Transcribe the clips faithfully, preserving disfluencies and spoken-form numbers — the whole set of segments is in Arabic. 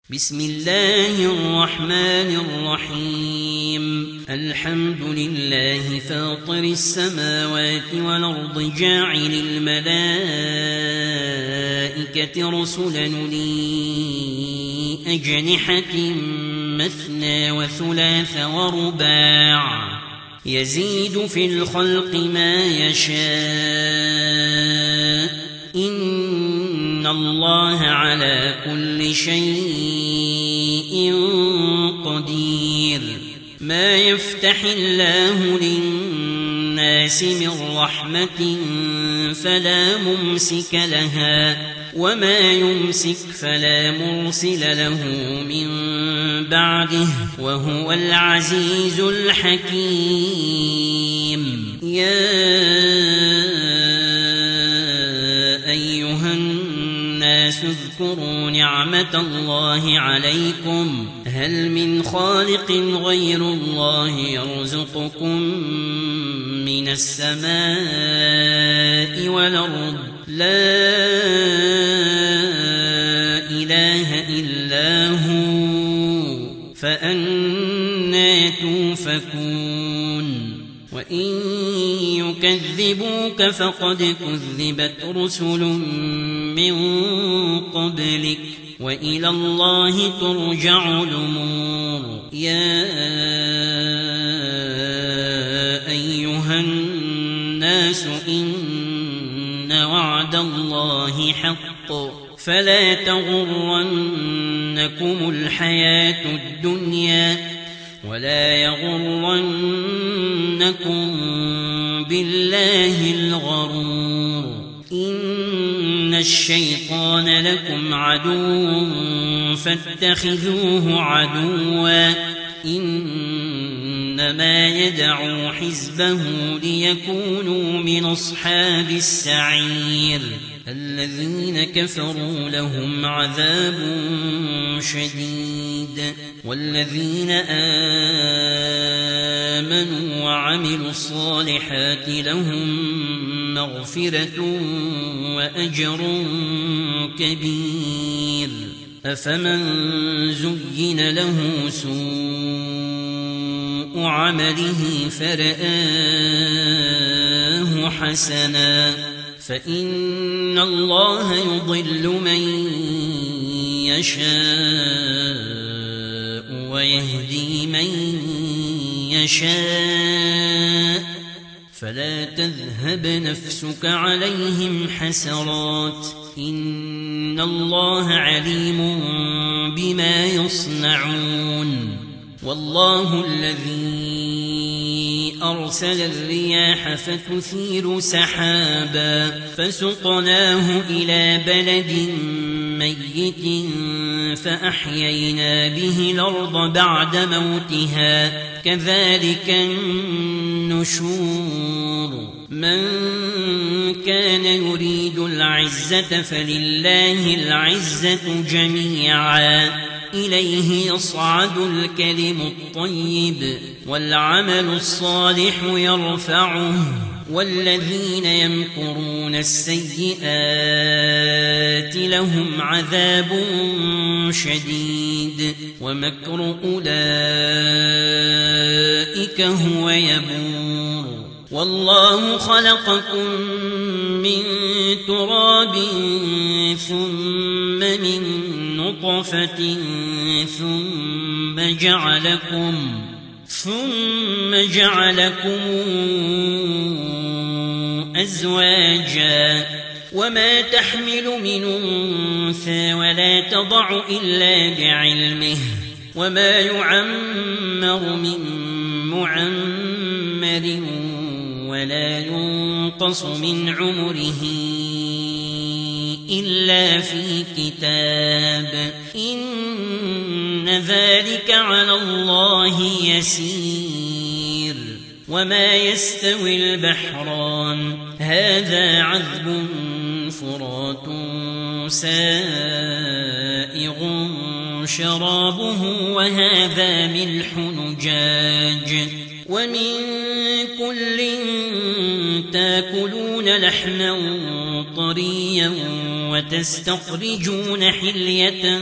بسم الله الرحمن الرحيم الحمد لله فاطر السماوات والأرض جاعل الملائكة رسلا لي أجنحة مثنى وثلاث ورباع يزيد في الخلق ما يشاء إن الله على كل شيء قدير ما يفتح الله للناس من رحمة فلا ممسك لها وما يمسك فلا مرسل له من بعده وهو العزيز الحكيم يا أيها الناس اذكروا نعمة الله عليكم هل من خالق غير الله يرزقكم من السماء والأرض لا إله إلا هو فأنى توفكون وإن يكذبوك فقد كذبت رسل من قبلك وإلى الله ترجع الأمور يا أيها الناس إن وعد الله حق فلا تغرنكم الحياة الدنيا ولا يغرنكم بالله الغرور إن الشيطان لكم عدو فاتخذوه عدوا إنما يدعو حزبه ليكونوا من أصحاب السعير الذين كفروا لهم عذاب شديد والذين آمنوا وعملوا الصالحات لهم مغفرة وأجر كبير أفمن زين له سوء عمله فرآه حسنا فإن الله يضل من يشاء ويهدي من يشاء فلا تذهب نفسك عليهم حسرات إن الله عليم بما يصنعون والله الذي أرسل الرياح فتثير سحابا فسقناه إلى بلد ميت فأحيينا به الأرض بعد موتها كذلك النشور من كان يريد العزة فلله العزة جميعا إليه يصعد الكلم الطيب والعمل الصالح يرفعه والذين يمكرون السيئات لهم عذاب شديد ومكر أولئك هو يبور والله خلقكم من تراب ثم من نطفة ثم جعلكم ثم جعلكم أزواجا وما تحمل من أنثى ولا تضع إلا بعلمه وما يعمر من معمر ولا ينقص من عمره إلا في كتاب إن ذلك على الله يسير وما يستوي البحران هذا عذب فرات سائغ شرابه وهذا ملح نجاج ومن كل تاكلون لحما طريا وتستخرجون حلية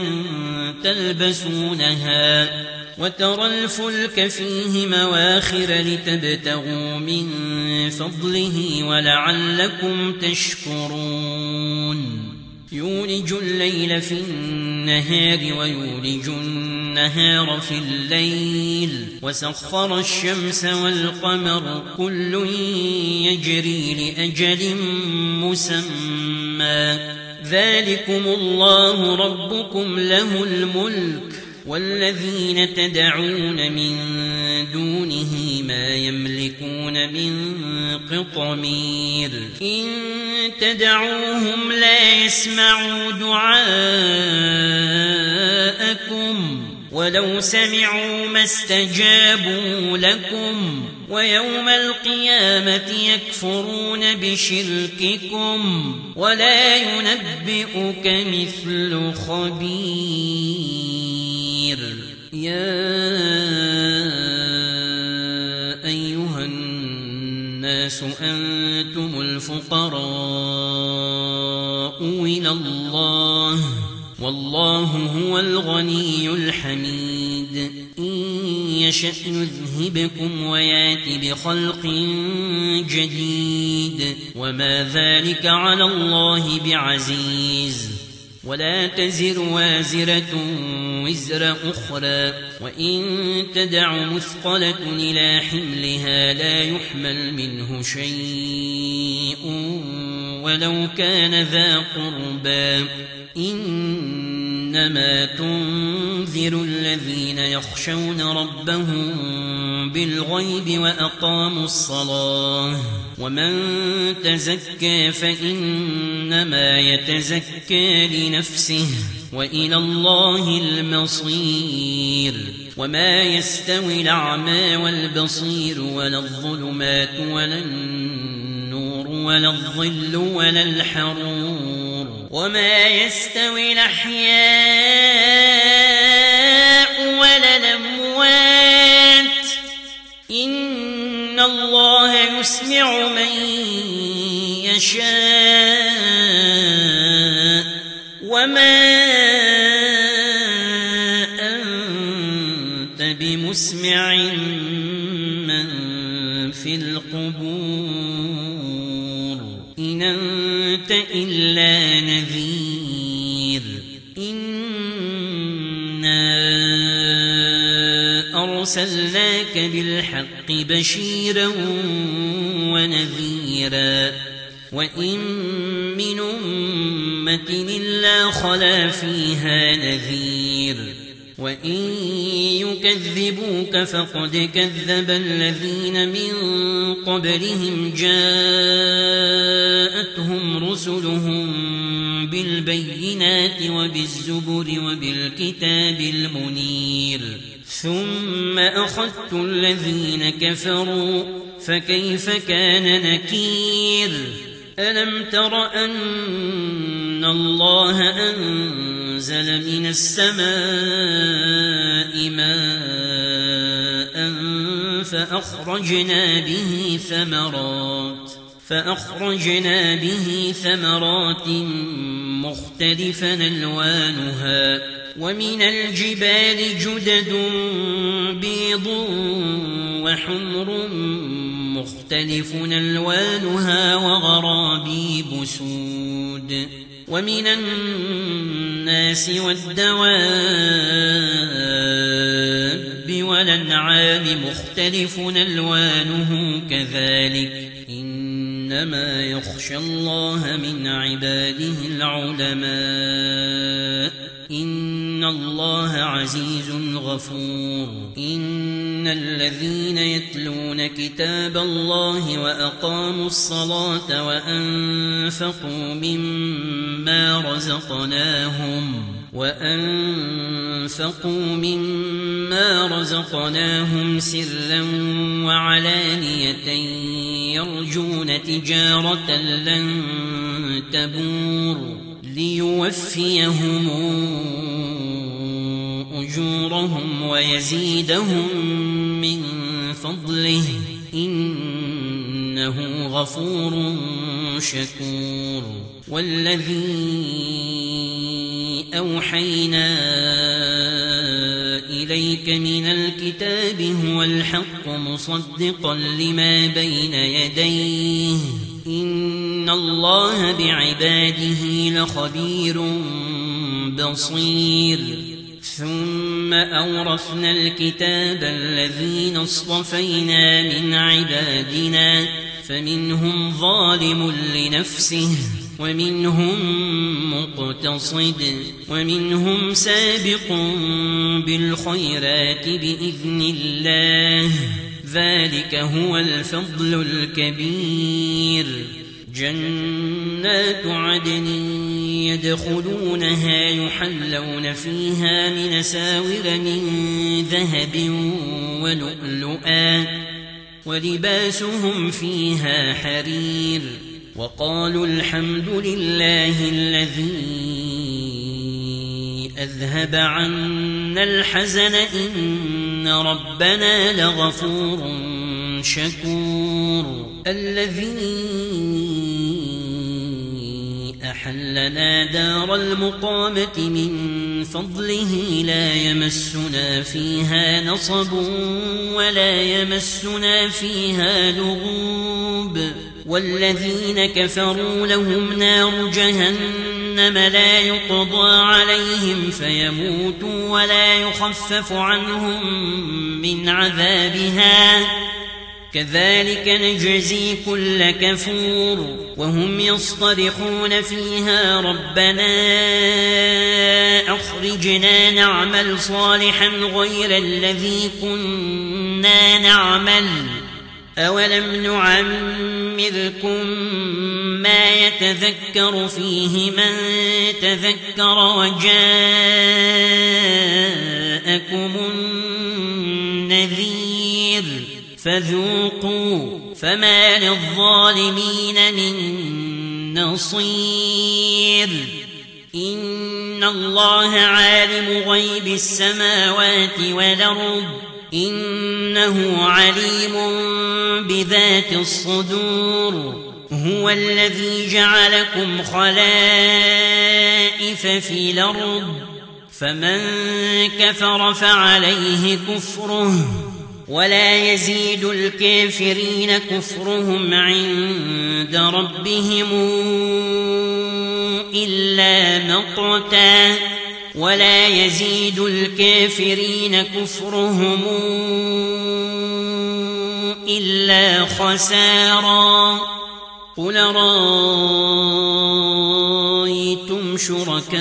تلبسونها وترى الفلك فيه مواخر لتبتغوا من فضله ولعلكم تشكرون يولج الليل في النهار ويولج النهار في الليل وسخر الشمس والقمر كل يجري لأجل مسمى ذلكم الله ربكم له الملك والذين تدعون من دونه ما يملكون من قطمير إن تدعوهم لا يسمعوا دعاءكم ولو سمعوا ما استجابوا لكم ويوم القيامة يكفرون بشرككم ولا ينبئك مثل خبير يا أيها الناس أنتم الفقراء إلى الله والله هو الغني الحميد إن يشأ يذهبكم ويات بخلق جديد وما ذلك على الله بعزيز ولا تزر وازرة وزر أخرى وإن تدع مثقلة إلى حملها لا يحمل منه شيء ولو كان ذا قربى إنما تنذر الذين يخشون ربهم بالغيب وأقاموا الصلاة ومن تزكى فإنما يتزكى لنفسه وإلى الله المصير وما يستوي الأعمى والبصير ولا الظلمات ولا النور ولا الظل ولا الحرور وما يستوي الأحياء ولا الأموات إن الله يسمع من يشاء وما أنت بمسمع من في القبور إن أنت إلا نذير إنا أرسلناك بالحق بشيرا ونذيرا وإن من أمة إلا خلا فيها نذير وإن يكذبوك فقد كذب الذين من قبلهم جاءتهم رسلهم بالبينات وبالزبر وبالكتاب المنير ثم أخذت الذين كفروا فكيف كان نكير ألم تر أن الله أنزل من السماء ماء فأخرجنا به ثمرات فأخرجنا به ثمرات مختلفا ألوانها ومن الجبال جدد بيض وحمر مختلف ألوانها وغرابيب سود ومن الناس والدواب والأنعام مختلف ألوانه كذلك إنما يخشى الله من عباده العلماء إن الله عزيز غفور إن الذين يتلون كتاب الله وأقاموا الصلاة وأنفقوا مما رزقناهم وأنفقوا مما رزقناهم سرا وعلانية يرجون تجارة لن تبور ليوفيهم أجورهم ويزيدهم من فضله إنه غفور شكور والذي أوحينا إليك من الكتاب هو الحق مصدقا لما بين يديه إن الله بعباده لخبير بصير ثم أورثنا الكتاب الذين اصطفينا من عبادنا فمنهم ظالم لنفسه ومنهم مقتصد ومنهم سابق بالخيرات بإذن الله ذلك هو الفضل الكبير جنات عدن يدخلونها يحلون فيها من أساور من ذهب ولؤلؤا ولباسهم فيها حرير وقالوا الحمد لله الذي أذهب عنا الحزن إن ربنا لغفور شكور الذي أحلنا دار المقامة من فضله لا يمسنا فيها نصب ولا يمسنا فيها لغوب والذين كفروا لهم نار جهنم لا يقضى عليهم فيموتوا ولا يخفف عنهم من عذابها كذلك نجزي كل كفور وهم يصطرخون فيها ربنا أخرجنا نعمل صالحا غير الذي كنا نعمل أولم نعمركم ما يتذكر فيه من تذكر وجاءكم النذير فذوقوا فما للظالمين من نصير إن الله عالم غيب السماوات والأرض إنه عليم بذات الصدور هو الذي جعلكم خلائف في الأرض فمن كفر فعليه كفره ولا يزيد الكافرين كفرهم عند ربهم إلا مقتا ولا يزيد الكافرين كفرهم إلا خسارا قل رأيتم شركاءكم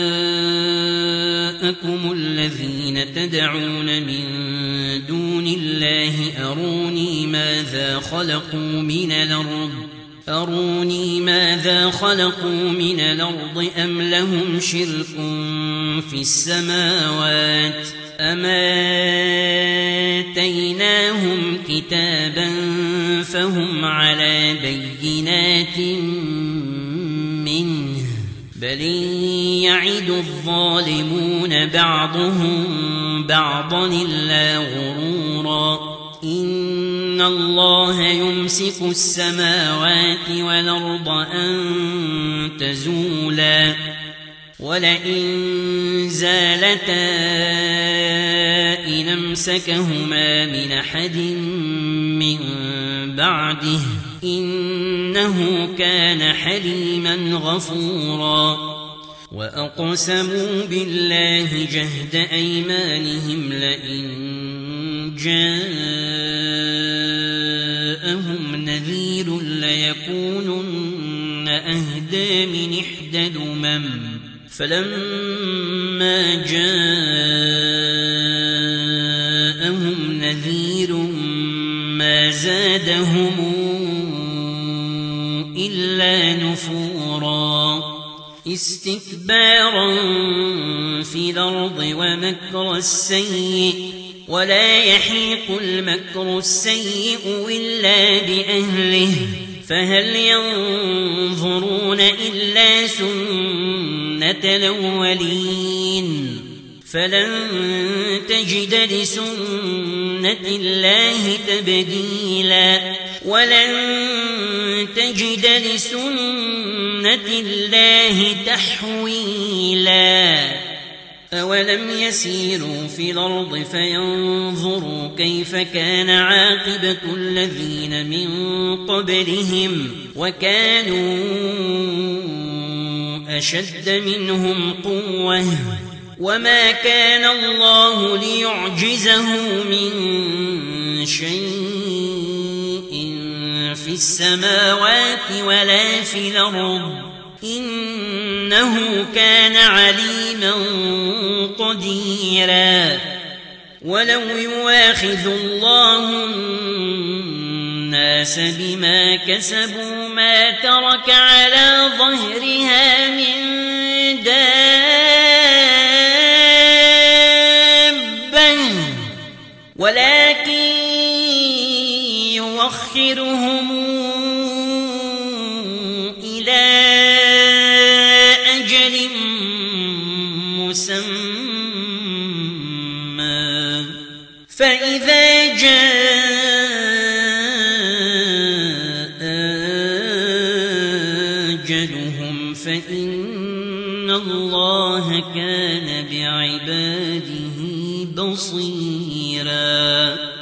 الذين تدعون من دون الله أروني ماذا خلقوا من الأرض أروني ماذا خلقوا من الأرض أم لهم شرك في السماوات أم آتيناهم كتابا فهم على بينات منه بل يعد الظالمون بعضهم بعضا إلا غرورا إن الله يمسك السماوات والأرض أن تزولا ولئن زالتا إن أمسكهما من أحد من بعده إنه كان حليما غفورا وأقسموا بالله جهد أيمانهم لئن جاءهم نذير ليكونن أهدى من إحدى الأمم فلما جاءهم نذير ما زادهم إلا نفورا استكبارا في الأرض ومكر السيء ولا يحيق المكر السيء إلا بأهله فهل ينظرون إلا سنة الأولين فلن تجد لسنة الله تبديلا ولن تجد لسنة سنة الله تحويلا أولم يسيروا في الأرض فينظروا كيف كان عاقبة الذين من قبلهم وكانوا أشد منهم قوة وما كان الله ليعجزه من شيء في السماوات ولا في الأرض إنه كان عليما قديرا ولو يواخذ الله الناس بما كسبوا ما ترك على ظهرها من دابة ولكن يؤخرهم إلى أجل مسمى فإذا جاء أجلهم فإن الله كان بعباده بصيرا.